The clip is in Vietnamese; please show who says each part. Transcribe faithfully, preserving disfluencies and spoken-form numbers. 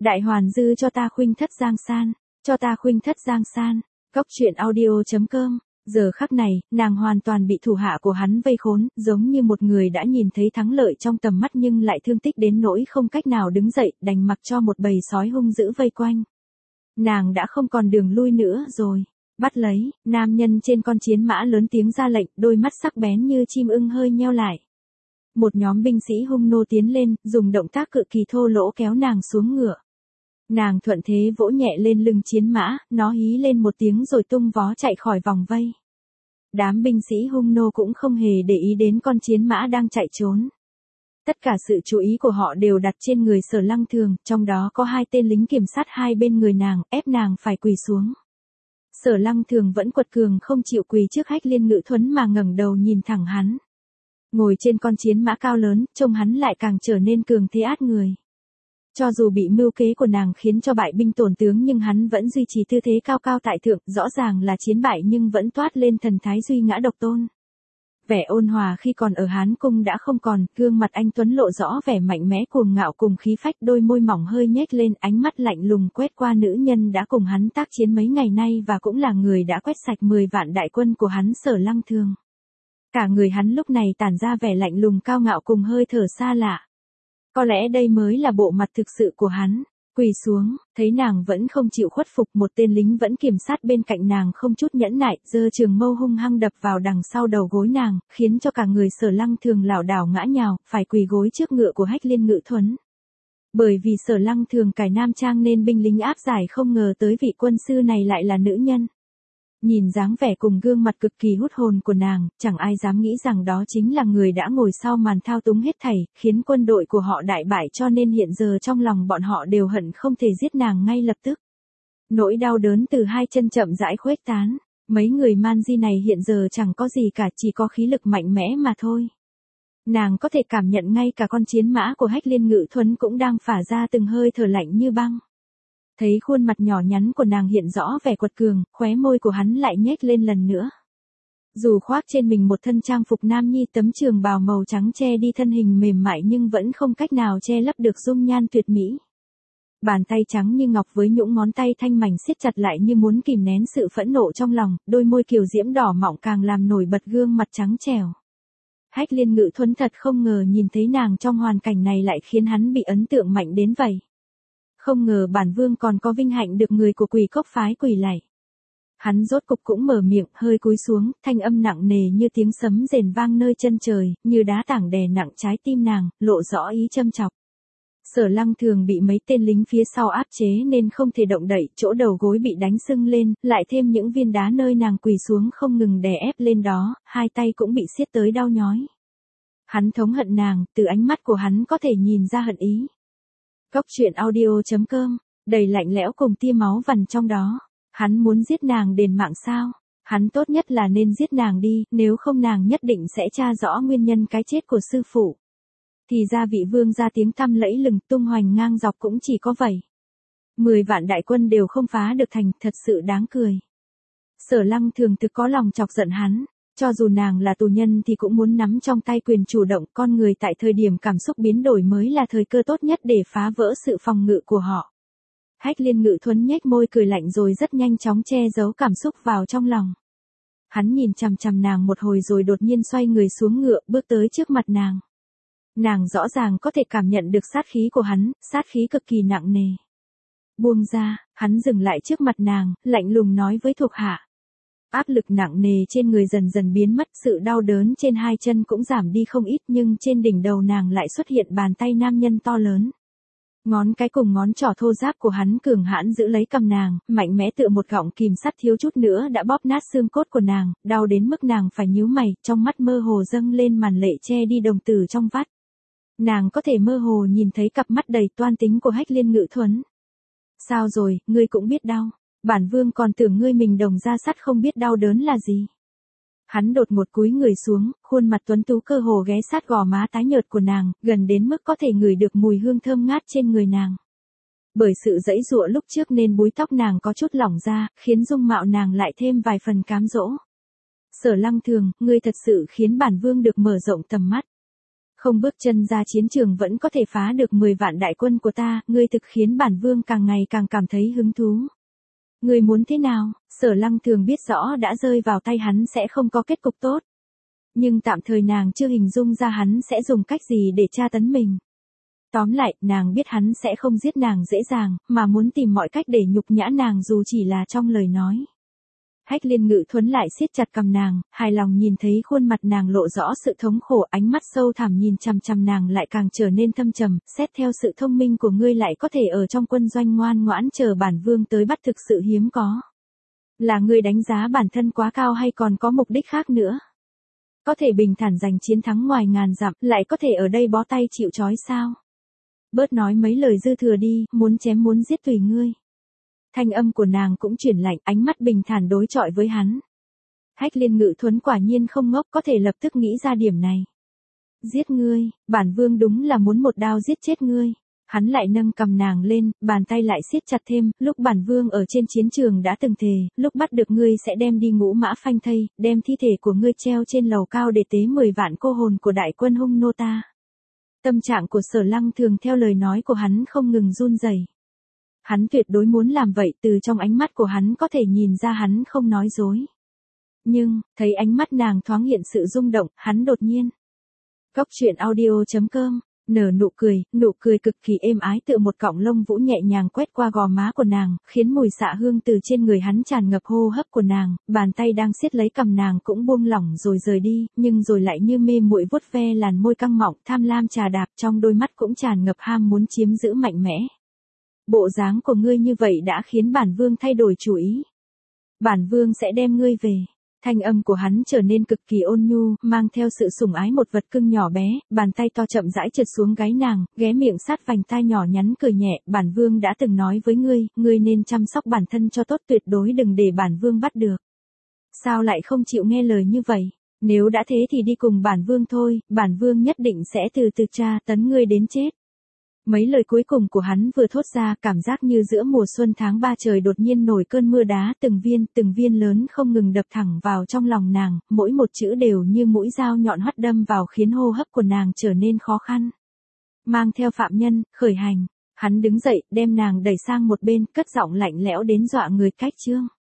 Speaker 1: Đại hoàn dư cho ta khuynh thất giang san, cho ta khuynh thất giang san. Góc truyện audio chấm com. Giờ khắc này, nàng hoàn toàn bị thủ hạ của hắn vây khốn, giống như một người đã nhìn thấy thắng lợi trong tầm mắt nhưng lại thương tích đến nỗi không cách nào đứng dậy, đành mặc cho một bầy sói hung dữ vây quanh. Nàng đã không còn đường lui nữa rồi. Bắt lấy, nam nhân trên con chiến mã lớn tiếng ra lệnh, đôi mắt sắc bén như chim ưng hơi nheo lại. Một nhóm binh sĩ hung nô tiến lên, dùng động tác cực kỳ thô lỗ kéo nàng xuống ngựa. Nàng thuận thế vỗ nhẹ lên lưng chiến mã, nó hí lên một tiếng rồi tung vó chạy khỏi vòng vây. Đám binh sĩ hung nô cũng không hề để ý đến con chiến mã đang chạy trốn. Tất cả sự chú ý của họ đều đặt trên người Sở Lăng Thường, trong đó có hai tên lính kiểm sát hai bên người nàng, ép nàng phải quỳ xuống. Sở Lăng Thường vẫn quật cường không chịu quỳ trước Hách Liên Ngự Thuấn mà ngẩng đầu nhìn thẳng hắn. Ngồi trên con chiến mã cao lớn, trông hắn lại càng trở nên cường thế át người. Cho dù bị mưu kế của nàng khiến cho bại binh tổn tướng nhưng hắn vẫn duy trì tư thế cao cao tại thượng, rõ ràng là chiến bại nhưng vẫn toát lên thần thái duy ngã độc tôn. Vẻ ôn hòa khi còn ở Hán Cung đã không còn, gương mặt anh tuấn lộ rõ vẻ mạnh mẽ cuồng ngạo cùng khí phách, đôi môi mỏng hơi nhếch lên, ánh mắt lạnh lùng quét qua nữ nhân đã cùng hắn tác chiến mấy ngày nay và cũng là người đã quét sạch mười vạn đại quân của hắn, Sở Lăng Thường. Cả người hắn lúc này tản ra vẻ lạnh lùng cao ngạo cùng hơi thở xa lạ. Có lẽ đây mới là bộ mặt thực sự của hắn. Quỳ xuống, thấy nàng vẫn không chịu khuất phục, một tên lính vẫn kiểm sát bên cạnh nàng không chút nhẫn nại, giơ trường mâu hung hăng đập vào đằng sau đầu gối nàng, khiến cho cả người Sở Lăng Thường lảo đảo ngã nhào, phải quỳ gối trước ngựa của Hách Liên Ngự Thuấn. Bởi vì Sở Lăng Thường cải nam trang nên binh lính áp giải không ngờ tới vị quân sư này lại là nữ nhân. Nhìn dáng vẻ cùng gương mặt cực kỳ hút hồn của nàng, chẳng ai dám nghĩ rằng đó chính là người đã ngồi sau màn thao túng hết thảy, khiến quân đội của họ đại bại, cho nên hiện giờ trong lòng bọn họ đều hận không thể giết nàng ngay lập tức. Nỗi đau đớn từ hai chân chậm rãi khuếch tán, mấy người man di này hiện giờ chẳng có gì cả, chỉ có khí lực mạnh mẽ mà thôi. Nàng có thể cảm nhận ngay cả con chiến mã của Hách Liên Ngự Thuấn cũng đang phả ra từng hơi thở lạnh như băng. Thấy khuôn mặt nhỏ nhắn của nàng hiện rõ vẻ quật cường, khóe môi của hắn lại nhếch lên lần nữa. Dù khoác trên mình một thân trang phục nam nhi, tấm trường bào màu trắng che đi thân hình mềm mại nhưng vẫn không cách nào che lấp được dung nhan tuyệt mỹ. Bàn tay trắng như ngọc với những ngón tay thanh mảnh siết chặt lại như muốn kìm nén sự phẫn nộ trong lòng, đôi môi kiều diễm đỏ mọng càng làm nổi bật gương mặt trắng trẻo. Hách Liên Ngự Thuấn thật không ngờ nhìn thấy nàng trong hoàn cảnh này lại khiến hắn bị ấn tượng mạnh đến vậy. Không ngờ bản vương còn có vinh hạnh được người của Quỷ Cốc phái quỳ lạy. Hắn rốt cục cũng mở miệng, hơi cúi xuống, thanh âm nặng nề như tiếng sấm rền vang nơi chân trời, như đá tảng đè nặng trái tim nàng, lộ rõ ý châm chọc. Sở Lăng Thường bị mấy tên lính phía sau áp chế nên không thể động đậy, chỗ đầu gối bị đánh sưng lên, lại thêm những viên đá nơi nàng quỳ xuống không ngừng đè ép lên đó, hai tay cũng bị siết tới đau nhói. Hắn thống hận nàng, từ ánh mắt của hắn có thể nhìn ra hận ý. Góc truyện audio chấm com, đầy lạnh lẽo cùng tia máu vằn trong đó. Hắn muốn giết nàng đền mạng sao? Hắn tốt nhất là nên giết nàng đi, nếu không nàng nhất định sẽ tra rõ nguyên nhân cái chết của sư phụ. Thì ra vị vương ra tiếng tăm lẫy lừng tung hoành ngang dọc cũng chỉ có vậy. Mười vạn đại quân đều không phá được thành, thật sự đáng cười. Sở Lăng Thường thực có lòng chọc giận hắn. Cho dù nàng là tù nhân thì cũng muốn nắm trong tay quyền chủ động, con người tại thời điểm cảm xúc biến đổi mới là thời cơ tốt nhất để phá vỡ sự phòng ngự của họ. Hách Liên Ngự Thuấn nhếch môi cười lạnh rồi rất nhanh chóng che giấu cảm xúc vào trong lòng. Hắn nhìn chằm chằm nàng một hồi rồi đột nhiên xoay người xuống ngựa, bước tới trước mặt nàng. Nàng rõ ràng có thể cảm nhận được sát khí của hắn, sát khí cực kỳ nặng nề. Buông ra, hắn dừng lại trước mặt nàng, lạnh lùng nói với thuộc hạ. Áp lực nặng nề trên người dần dần biến mất, sự đau đớn trên hai chân cũng giảm đi không ít, nhưng trên đỉnh đầu nàng lại xuất hiện bàn tay nam nhân to lớn. Ngón cái cùng ngón trỏ thô ráp của hắn cường hãn giữ lấy cầm nàng, mạnh mẽ tựa một gọng kìm sắt thiếu chút nữa đã bóp nát xương cốt của nàng, đau đến mức nàng phải nhíu mày, trong mắt mơ hồ dâng lên màn lệ che đi đồng tử trong vắt. Nàng có thể mơ hồ nhìn thấy cặp mắt đầy toan tính của Hách Liên Ngự Thuấn. Sao rồi, ngươi cũng biết đau. Bản vương còn tưởng ngươi mình đồng ra sắt không biết đau đớn là gì. Hắn đột ngột cúi người xuống, khuôn mặt tuấn tú cơ hồ ghé sát gò má tái nhợt của nàng, gần đến mức có thể ngửi được mùi hương thơm ngát trên người nàng. Bởi sự giãy giụa lúc trước nên búi tóc nàng có chút lỏng ra, khiến dung mạo nàng lại thêm vài phần cám dỗ. Sở Lăng Thường, ngươi thật sự khiến bản vương được mở rộng tầm mắt. Không bước chân ra chiến trường vẫn có thể phá được mười vạn đại quân của ta, ngươi thực khiến bản vương càng ngày càng cảm thấy hứng thú. Ngươi muốn thế nào? Sở Lăng Thường biết rõ đã rơi vào tay hắn sẽ không có kết cục tốt. Nhưng tạm thời nàng chưa hình dung ra hắn sẽ dùng cách gì để tra tấn mình. Tóm lại, nàng biết hắn sẽ không giết nàng dễ dàng, mà muốn tìm mọi cách để nhục nhã nàng dù chỉ là trong lời nói. Hách Liên Ngự Thuấn lại siết chặt cầm nàng, hài lòng nhìn thấy khuôn mặt nàng lộ rõ sự thống khổ, ánh mắt sâu thẳm nhìn chằm chằm nàng lại càng trở nên thâm trầm, xét theo sự thông minh của ngươi lại có thể ở trong quân doanh ngoan ngoãn chờ bản vương tới bắt thực sự hiếm có. Là ngươi đánh giá bản thân quá cao hay còn có mục đích khác nữa? Có thể bình thản giành chiến thắng ngoài ngàn dặm, lại có thể ở đây bó tay chịu trói sao? Bớt nói mấy lời dư thừa đi, muốn chém muốn giết tùy ngươi. Thanh âm của nàng cũng chuyển lạnh, ánh mắt bình thản đối chọi với hắn. Hách Liên Ngự Thuấn quả nhiên không ngốc, có thể lập tức nghĩ ra điểm này. Giết ngươi, bản vương đúng là muốn một đao giết chết ngươi. Hắn lại nâng cầm nàng lên, bàn tay lại siết chặt thêm, lúc bản vương ở trên chiến trường đã từng thề, lúc bắt được ngươi sẽ đem đi ngũ mã phanh thây, đem thi thể của ngươi treo trên lầu cao để tế mười vạn cô hồn của đại quân hung nô ta. Tâm trạng của Sở Lăng Thường theo lời nói của hắn không ngừng run rẩy. Hắn tuyệt đối muốn làm vậy, từ trong ánh mắt của hắn có thể nhìn ra hắn không nói dối. Nhưng, thấy ánh mắt nàng thoáng hiện sự rung động, hắn đột nhiên. Góc truyện audio chấm com, nở nụ cười, nụ cười cực kỳ êm ái tựa một cọng lông vũ nhẹ nhàng quét qua gò má của nàng, khiến mùi xạ hương từ trên người hắn tràn ngập hô hấp của nàng, bàn tay đang siết lấy cầm nàng cũng buông lỏng rồi rời đi, nhưng rồi lại như mê muội vuốt ve làn môi căng mọng, tham lam trà đạp, trong đôi mắt cũng tràn ngập ham muốn chiếm giữ mạnh mẽ. Bộ dáng của ngươi như vậy đã khiến bản vương thay đổi chủ ý. Bản vương sẽ đem ngươi về. Thanh âm của hắn trở nên cực kỳ ôn nhu, mang theo sự sủng ái một vật cưng nhỏ bé, bàn tay to chậm rãi trượt xuống gáy nàng, ghé miệng sát vành tai nhỏ nhắn cười nhẹ, bản vương đã từng nói với ngươi, ngươi nên chăm sóc bản thân cho tốt, tuyệt đối đừng để bản vương bắt được. Sao lại không chịu nghe lời như vậy? Nếu đã thế thì đi cùng bản vương thôi, bản vương nhất định sẽ từ từ tra tấn ngươi đến chết. Mấy lời cuối cùng của hắn vừa thốt ra, cảm giác như giữa mùa xuân tháng ba trời đột nhiên nổi cơn mưa đá, từng viên, từng viên lớn không ngừng đập thẳng vào trong lòng nàng, mỗi một chữ đều như mũi dao nhọn hoắt đâm vào khiến hô hấp của nàng trở nên khó khăn. Mang theo phạm nhân, khởi hành, hắn đứng dậy, đem nàng đẩy sang một bên, cất giọng lạnh lẽo đến dọa người, cách chương.